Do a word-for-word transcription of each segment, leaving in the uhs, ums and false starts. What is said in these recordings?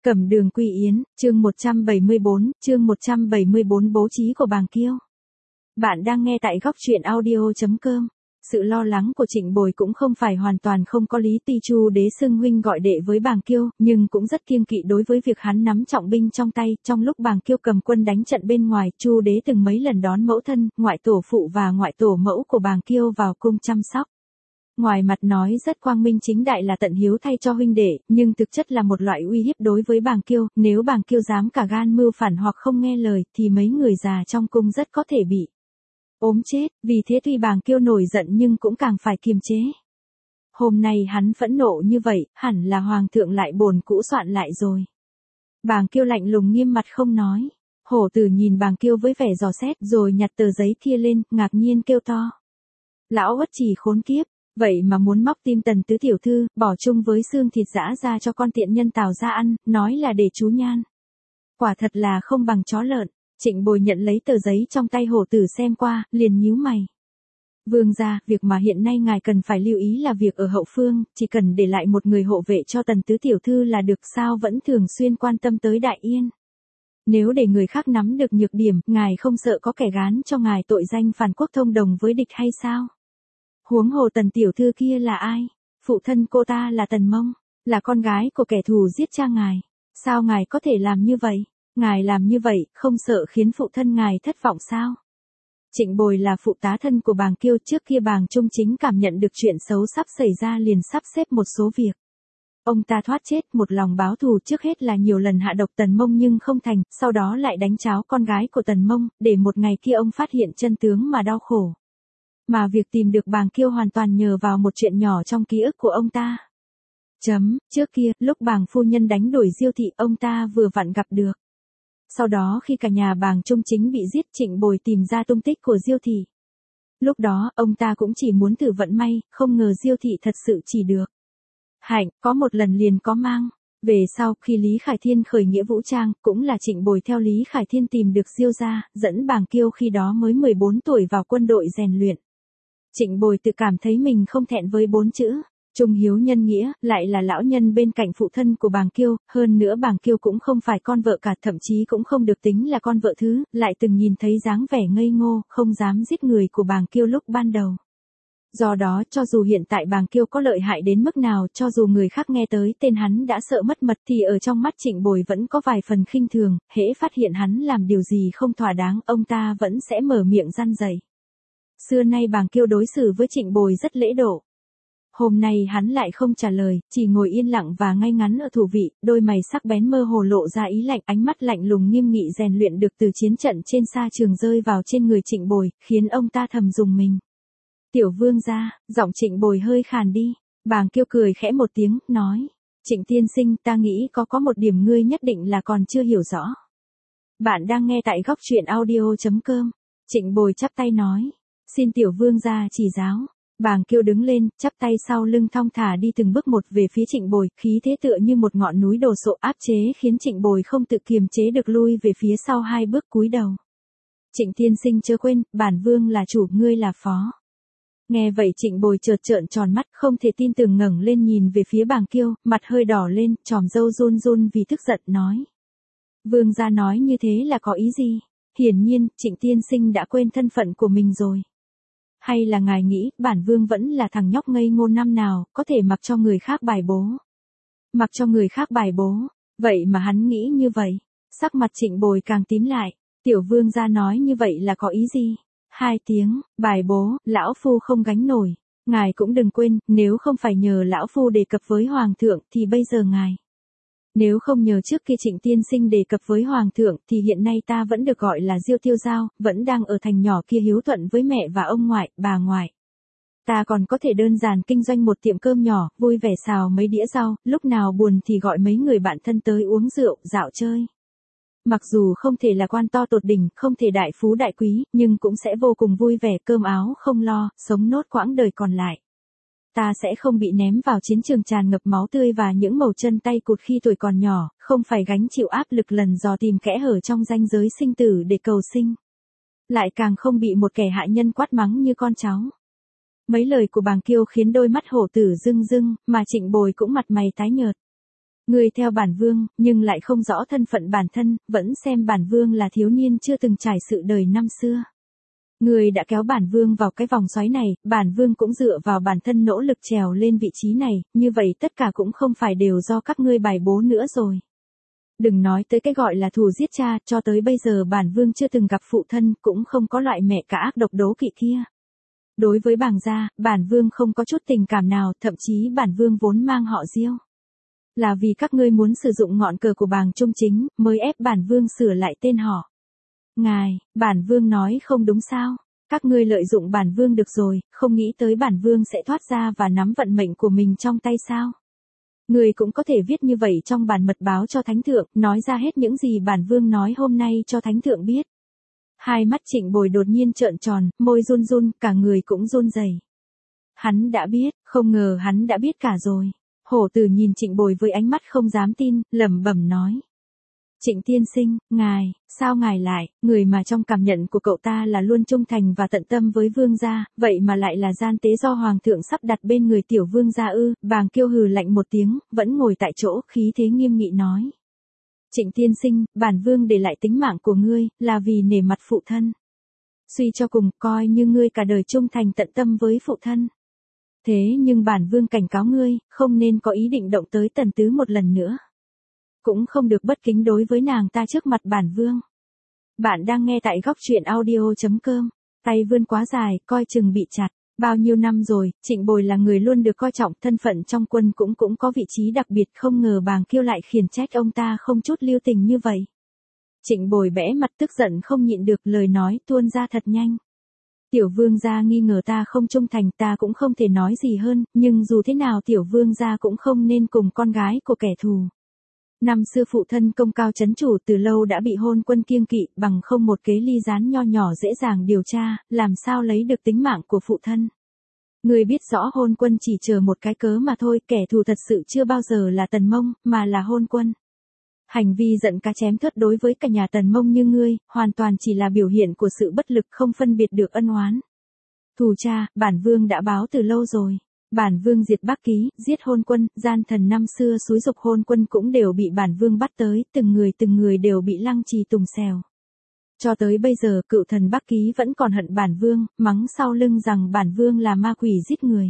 Cẩm Đường Quy Yến, chương một trăm bảy mươi bốn, chương một trăm bảy mươi bốn bố trí của Bàng Kiêu. Bạn đang nghe tại góc truyện audio chấm com. Sự lo lắng của Trịnh Bồi cũng không phải hoàn toàn không có lý, tuy Chu Đế xưng huynh gọi đệ với Bàng Kiêu, nhưng cũng rất kiêng kỵ đối với việc hắn nắm trọng binh trong tay. Trong lúc Bàng Kiêu cầm quân đánh trận bên ngoài, Chu Đế từng mấy lần đón mẫu thân, ngoại tổ phụ và ngoại tổ mẫu của Bàng Kiêu vào cung chăm sóc. Ngoài mặt nói rất quang minh chính đại là tận hiếu thay cho huynh đệ, nhưng thực chất là một loại uy hiếp đối với Bàng Kiêu. Nếu Bàng Kiêu dám cả gan mưu phản hoặc không nghe lời, thì mấy người già trong cung rất có thể bị ốm chết. Vì thế tuy Bàng Kiêu nổi giận nhưng cũng càng phải kiềm chế. Hôm nay hắn phẫn nộ như vậy, hẳn là hoàng thượng lại bồn cũ soạn lại rồi. Bàng Kiêu lạnh lùng nghiêm mặt không nói. Hổ Tử nhìn Bàng Kiêu với vẻ dò xét, rồi nhặt tờ giấy kia lên, ngạc nhiên kêu to: Lão Uất Trì khốn kiếp, vậy mà muốn móc tim Tần tứ tiểu thư, bỏ chung với xương thịt giã ra cho con tiện nhân Tào ra ăn, nói là để chú nhan. Quả thật là không bằng chó lợn. Trịnh Bồi nhận lấy tờ giấy trong tay Hổ Tử xem qua, liền nhíu mày. Vương gia, việc mà hiện nay ngài cần phải lưu ý là việc ở hậu phương, chỉ cần để lại một người hộ vệ cho Tần tứ tiểu thư là được, sao vẫn thường xuyên quan tâm tới Đại Yên. Nếu để người khác nắm được nhược điểm, ngài không sợ có kẻ gán cho ngài tội danh phản quốc thông đồng với địch hay sao? Huống hồ Tần tiểu thư kia là ai? Phụ thân cô ta là Tần Mông, là con gái của kẻ thù giết cha ngài. Sao ngài có thể làm như vậy? Ngài làm như vậy, không sợ khiến phụ thân ngài thất vọng sao? Trịnh Bồi là phụ tá thân của Bàng Kiêu, trước kia Bàng Trung Chính cảm nhận được chuyện xấu sắp xảy ra liền sắp xếp một số việc. Ông ta thoát chết, một lòng báo thù, trước hết là nhiều lần hạ độc Tần Mông nhưng không thành, sau đó lại đánh cháo con gái của Tần Mông, để một ngày kia ông phát hiện chân tướng mà đau khổ. Mà việc tìm được Bàng Kiêu hoàn toàn nhờ vào một chuyện nhỏ trong ký ức của ông ta. Chấm, trước kia, lúc Bàng phu nhân đánh đuổi Diêu thị, ông ta vừa vặn gặp được. Sau đó khi cả nhà Bàng Trung Chính bị giết, Trịnh Bồi tìm ra tung tích của Diêu thị. Lúc đó, ông ta cũng chỉ muốn thử vận may, không ngờ Diêu thị thật sự chỉ được hạnh, có một lần liền có mang. Về sau, khi Lý Khải Thiên khởi nghĩa vũ trang, cũng là Trịnh Bồi theo Lý Khải Thiên tìm được Diêu gia, dẫn Bàng Kiêu khi đó mới mười bốn tuổi vào quân đội rèn luyện. Trịnh Bồi tự cảm thấy mình không thẹn với bốn chữ trung hiếu nhân nghĩa, lại là lão nhân bên cạnh phụ thân của Bàng Kiêu, hơn nữa Bàng Kiêu cũng không phải con vợ cả, thậm chí cũng không được tính là con vợ thứ, lại từng nhìn thấy dáng vẻ ngây ngô, không dám giết người của Bàng Kiêu lúc ban đầu. Do đó, cho dù hiện tại Bàng Kiêu có lợi hại đến mức nào, cho dù người khác nghe tới tên hắn đã sợ mất mật, thì ở trong mắt Trịnh Bồi vẫn có vài phần khinh thường, hễ phát hiện hắn làm điều gì không thỏa đáng, ông ta vẫn sẽ mở miệng răn dạy. Xưa nay Bàng Kiêu đối xử với Trịnh Bồi rất lễ độ. Hôm nay hắn lại không trả lời, chỉ ngồi yên lặng và ngay ngắn ở thủ vị, đôi mày sắc bén mơ hồ lộ ra ý lạnh, ánh mắt lạnh lùng nghiêm nghị rèn luyện được từ chiến trận trên xa trường rơi vào trên người Trịnh Bồi, khiến ông ta thầm rùng mình. Tiểu vương gia, giọng Trịnh Bồi hơi khàn đi. Bàng Kiêu cười khẽ một tiếng, nói: Trịnh tiên sinh, ta nghĩ có có một điểm ngươi nhất định là còn chưa hiểu rõ. Bạn đang nghe tại góc truyện audio chấm com. Trịnh Bồi chắp tay nói: Xin tiểu vương gia chỉ giáo. Bàng Kiêu đứng lên, chắp tay sau lưng thong thả đi từng bước một về phía Trịnh Bồi, khí thế tựa như một ngọn núi đổ sộ áp chế, khiến Trịnh Bồi không tự kiềm chế được lui về phía sau hai bước cúi đầu. Trịnh tiên sinh chớ quên, bản vương là chủ, ngươi là phó. Nghe vậy Trịnh Bồi chợt trợn tròn mắt, không thể tin tưởng ngẩng lên nhìn về phía Bàng Kiêu, mặt hơi đỏ lên, tròm râu run run vì tức giận, nói: Vương gia nói như thế là có ý gì? Hiển nhiên, Trịnh tiên sinh đã quên thân phận của mình rồi. Hay là ngài nghĩ, bản vương vẫn là thằng nhóc ngây ngô năm nào, có thể mặc cho người khác bài bố? Mặc cho người khác bài bố? Vậy mà hắn nghĩ như vậy. Sắc mặt Trịnh Bồi càng tím lại. Tiểu vương gia nói như vậy là có ý gì? Hai tiếng, bài bố, lão phu không gánh nổi. Ngài cũng đừng quên, nếu không phải nhờ lão phu đề cập với hoàng thượng, thì bây giờ ngài. Nếu không nhờ trước kia Trịnh tiên sinh đề cập với hoàng thượng, thì hiện nay ta vẫn được gọi là Diêu Tiêu Giao, vẫn đang ở thành nhỏ kia hiếu thuận với mẹ và ông ngoại, bà ngoại. Ta còn có thể đơn giản kinh doanh một tiệm cơm nhỏ, vui vẻ xào mấy đĩa rau, lúc nào buồn thì gọi mấy người bạn thân tới uống rượu, dạo chơi. Mặc dù không thể là quan to tột đỉnh, không thể đại phú đại quý, nhưng cũng sẽ vô cùng vui vẻ, cơm áo không lo, sống nốt quãng đời còn lại. Ta sẽ không bị ném vào chiến trường tràn ngập máu tươi và những màu chân tay cụt khi tuổi còn nhỏ, không phải gánh chịu áp lực lần dò tìm kẽ hở trong ranh giới sinh tử để cầu sinh. Lại càng không bị một kẻ hạ nhân quát mắng như con cháu. Mấy lời của Bàng Kiêu khiến đôi mắt Hổ Tử rưng rưng, mà Trịnh Bồi cũng mặt mày tái nhợt. Ngươi theo bản vương, nhưng lại không rõ thân phận bản thân, vẫn xem bản vương là thiếu niên chưa từng trải sự đời năm xưa. Ngươi đã kéo bản vương vào cái vòng xoáy này, bản vương cũng dựa vào bản thân nỗ lực trèo lên vị trí này, như vậy tất cả cũng không phải đều do các ngươi bài bố nữa rồi. Đừng nói tới cái gọi là thù giết cha, cho tới bây giờ bản vương chưa từng gặp phụ thân, cũng không có loại mẹ cả ác độc đố kỵ kia. Đối với bàng gia, bản vương không có chút tình cảm nào, thậm chí bản vương vốn mang họ Diêu. Là vì các ngươi muốn sử dụng ngọn cờ của bàng trung chính, mới ép bản vương sửa lại tên họ. Ngài, bản vương nói không đúng sao? Các ngươi lợi dụng bản vương được rồi, không nghĩ tới bản vương sẽ thoát ra và nắm vận mệnh của mình trong tay sao? Ngươi cũng có thể viết như vậy trong bản mật báo cho thánh thượng, nói ra hết những gì bản vương nói hôm nay cho thánh thượng biết. Hai mắt Trịnh Bồi đột nhiên trợn tròn, môi run run, cả người cũng run rẩy. Hắn đã biết, không ngờ hắn đã biết cả rồi. Hổ Tử nhìn Trịnh Bồi với ánh mắt không dám tin, lẩm bẩm nói. Trịnh tiên sinh, ngài, sao ngài lại, người mà trong cảm nhận của cậu ta là luôn trung thành và tận tâm với vương gia, vậy mà lại là gian tế do hoàng thượng sắp đặt bên người tiểu vương gia ư? Bàng Kiêu hừ lạnh một tiếng, vẫn ngồi tại chỗ, khí thế nghiêm nghị nói. Trịnh tiên sinh, bản vương để lại tính mạng của ngươi, là vì nể mặt phụ thân. Suy cho cùng, coi như ngươi cả đời trung thành tận tâm với phụ thân. Thế nhưng bản vương cảnh cáo ngươi, không nên có ý định động tới Tần Tứ một lần nữa. Cũng không được bất kính đối với nàng ta trước mặt bản vương. Bạn đang nghe tại góc truyện audio chấm com, tay vươn quá dài, coi chừng bị chặt. Bao nhiêu năm rồi, Trịnh Bồi là người luôn được coi trọng, thân phận trong quân cũng cũng có vị trí đặc biệt, không ngờ Bàng Kiêu lại khiển trách ông ta không chút lưu tình như vậy. Trịnh Bồi bẽ mặt tức giận không nhịn được, lời nói tuôn ra thật nhanh. Tiểu vương gia nghi ngờ ta không trung thành, ta cũng không thể nói gì hơn, nhưng dù thế nào tiểu vương gia cũng không nên cùng con gái của kẻ thù. Năm xưa phụ thân công cao chấn chủ từ lâu đã bị hôn quân kiêng kỵ, bằng không một kế ly gián nho nhỏ dễ dàng điều tra, làm sao lấy được tính mạng của phụ thân. Người biết rõ hôn quân chỉ chờ một cái cớ mà thôi, kẻ thù thật sự chưa bao giờ là Tần Mông, mà là hôn quân. Hành vi giận cá chém thớt đối với cả nhà Tần Mông như ngươi, hoàn toàn chỉ là biểu hiện của sự bất lực, không phân biệt được ân oán. Thù cha, bản vương đã báo từ lâu rồi. Bản vương diệt Bắc Ký, giết hôn quân, gian thần năm xưa xúi dục hôn quân cũng đều bị bản vương bắt tới, từng người từng người đều bị lăng trì tùng xèo. Cho tới bây giờ, cựu thần Bắc Ký vẫn còn hận bản vương, mắng sau lưng rằng bản vương là ma quỷ giết người.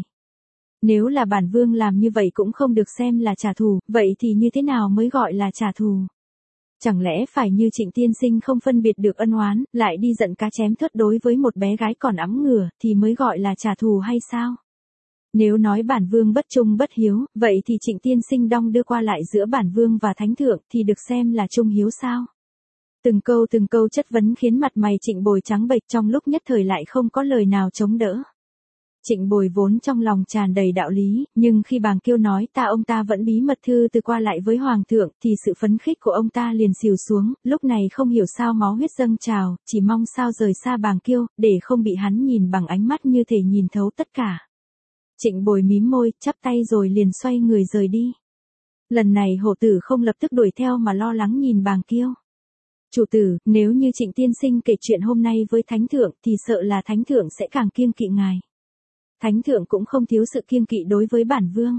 Nếu là bản vương làm như vậy cũng không được xem là trả thù, vậy thì như thế nào mới gọi là trả thù? Chẳng lẽ phải như Trịnh tiên sinh không phân biệt được ân oán, lại đi giận cá chém thớt đối với một bé gái còn ẵm ngửa, thì mới gọi là trả thù hay sao? Nếu nói bản vương bất trung bất hiếu, vậy thì Trịnh tiên sinh đong đưa qua lại giữa bản vương và thánh thượng thì được xem là trung hiếu sao? Từng câu từng câu chất vấn khiến mặt mày Trịnh Bồi trắng bệch, trong lúc nhất thời lại không có lời nào chống đỡ. Trịnh Bồi vốn trong lòng tràn đầy đạo lý, nhưng khi Bàng Kiêu nói ta ông ta vẫn bí mật thư từ qua lại với hoàng thượng, thì sự phấn khích của ông ta liền xìu xuống, lúc này không hiểu sao máu huyết dâng trào, chỉ mong sao rời xa Bàng Kiêu, để không bị hắn nhìn bằng ánh mắt như thể nhìn thấu tất cả. Trịnh Bồi mím môi, chắp tay rồi liền xoay người rời đi. Lần này Hổ Tử không lập tức đuổi theo mà lo lắng nhìn Bàng Kiêu. Chủ tử, nếu như Trịnh tiên sinh kể chuyện hôm nay với thánh thượng thì sợ là thánh thượng sẽ càng kiêng kỵ ngài. Thánh thượng cũng không thiếu sự kiêng kỵ đối với bản vương.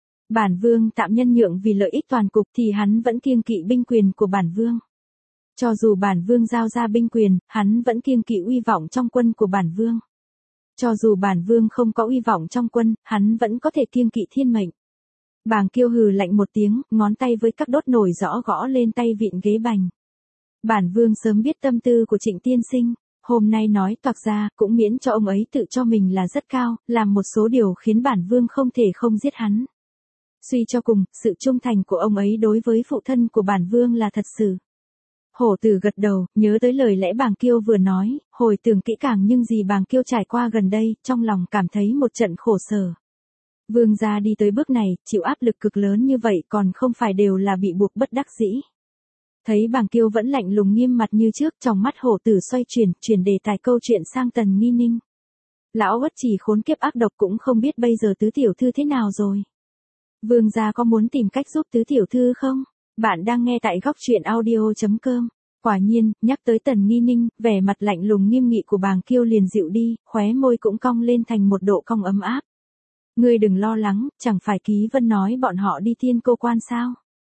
Bản vương tạm nhân nhượng vì lợi ích toàn cục thì hắn vẫn kiêng kỵ binh quyền của bản vương. Cho dù bản vương giao ra binh quyền, hắn vẫn kiêng kỵ uy vọng trong quân của bản vương. Cho dù bản vương không có uy vọng trong quân, hắn vẫn có thể kiêng kỵ thiên mệnh. Bàng Kiêu hừ lạnh một tiếng, ngón tay với các đốt nổi rõ gõ lên tay vịn ghế bành. Bản vương sớm biết tâm tư của Trịnh tiên sinh, hôm nay nói toạc ra, cũng miễn cho ông ấy tự cho mình là rất cao, làm một số điều khiến bản vương không thể không giết hắn. Suy cho cùng, sự trung thành của ông ấy đối với phụ thân của bản vương là thật sự. Hổ Tử gật đầu, nhớ tới lời lẽ Bàng Kiêu vừa nói, hồi tưởng kỹ càng những gì Bàng Kiêu trải qua gần đây, trong lòng cảm thấy một trận khổ sở. Vương gia đi tới bước này, chịu áp lực cực lớn như vậy còn không phải đều là bị buộc bất đắc dĩ. Thấy Bàng Kiêu vẫn lạnh lùng nghiêm mặt như trước, trong mắt Hổ Tử xoay chuyển, chuyển đề tài câu chuyện sang Tần Nghi Ninh. Lão Uất Trì khốn kiếp ác độc cũng không biết bây giờ tứ tiểu thư thế nào rồi. Vương gia có muốn tìm cách giúp tứ tiểu thư không? Bạn đang nghe tại góc truyện audio chấm com. Quả nhiên, nhắc tới Tần Nghi Ninh, vẻ mặt lạnh lùng nghiêm nghị của Bàng Kiêu liền dịu đi, khóe môi cũng cong lên thành một độ cong ấm áp. Ngươi đừng lo lắng, chẳng phải Ký Vân nói bọn họ đi Thiên Cô Quan sao?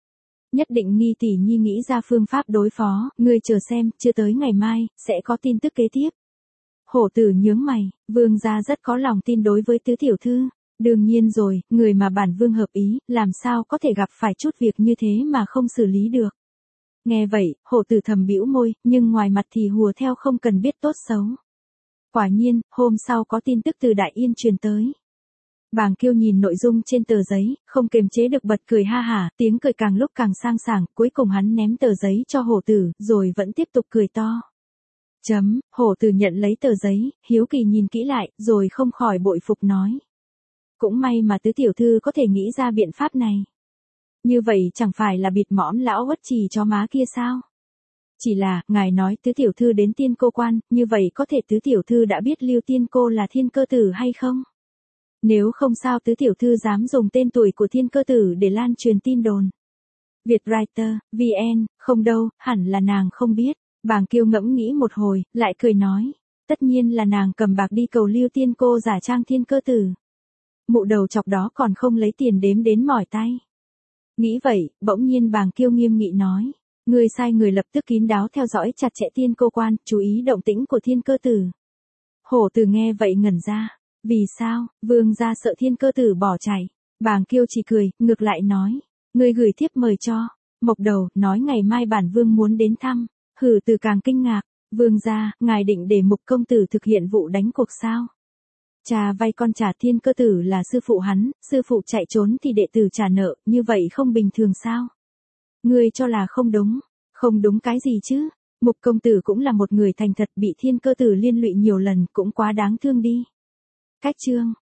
Nhất định Nghi tỷ nhi nghĩ ra phương pháp đối phó, ngươi chờ xem, chưa tới ngày mai, sẽ có tin tức kế tiếp. Hổ tử nhướng mày, vương gia rất có lòng tin đối với tứ tiểu thư. Đương nhiên rồi, người mà bản vương hợp ý, làm sao có thể gặp phải chút việc như thế mà không xử lý được. Nghe vậy, hổ tử thầm bĩu môi, nhưng ngoài mặt thì hùa theo không cần biết tốt xấu. Quả nhiên, hôm sau có tin tức từ Đại Yên truyền tới. Bàng Kiêu nhìn nội dung trên tờ giấy, không kiềm chế được bật cười ha hả, tiếng cười càng lúc càng sang sảng, cuối cùng hắn ném tờ giấy cho hổ tử, rồi vẫn tiếp tục cười to. Chấm, hổ tử nhận lấy tờ giấy, hiếu kỳ nhìn kỹ lại, rồi không khỏi bội phục nói. Cũng may mà tứ tiểu thư có thể nghĩ ra biện pháp này. Như vậy chẳng phải là bịt mõm lão uất trì cho má kia sao? Chỉ là, ngài nói tứ tiểu thư đến tiên cô quan, như vậy có thể tứ tiểu thư đã biết Lưu Tiên cô là thiên cơ tử hay không? Nếu không sao tứ tiểu thư dám dùng tên tuổi của thiên cơ tử để lan truyền tin đồn. Vietwriter, vê en, không đâu, hẳn là nàng không biết. Bàng Kiêu ngẫm nghĩ một hồi, lại cười nói. Tất nhiên là nàng cầm bạc đi cầu Lưu Tiên cô giả trang thiên cơ tử. Mụ đầu chọc đó còn không lấy tiền đếm đến mỏi tay. Nghĩ vậy, bỗng nhiên Bàng Kiêu nghiêm nghị nói. Người sai người lập tức kín đáo theo dõi chặt chẽ tiên cô quan, chú ý động tĩnh của thiên cơ tử. Hổ tử nghe vậy ngẩn ra. Vì sao, vương gia sợ thiên cơ tử bỏ chạy. Bàng Kiêu chỉ cười, ngược lại nói. Người gửi thiếp mời cho. Mộc đầu, nói ngày mai bản vương muốn đến thăm. Hử Từ càng kinh ngạc. Vương gia, ngài định để Mục công tử thực hiện vụ đánh cuộc sao? Cha vay con trả thiên cơ tử là sư phụ hắn, sư phụ chạy trốn thì đệ tử trả nợ, như vậy không bình thường sao? Ngươi cho là không đúng, không đúng cái gì chứ? Mục công tử cũng là một người thành thật bị thiên cơ tử liên lụy nhiều lần, cũng quá đáng thương đi. Cách chương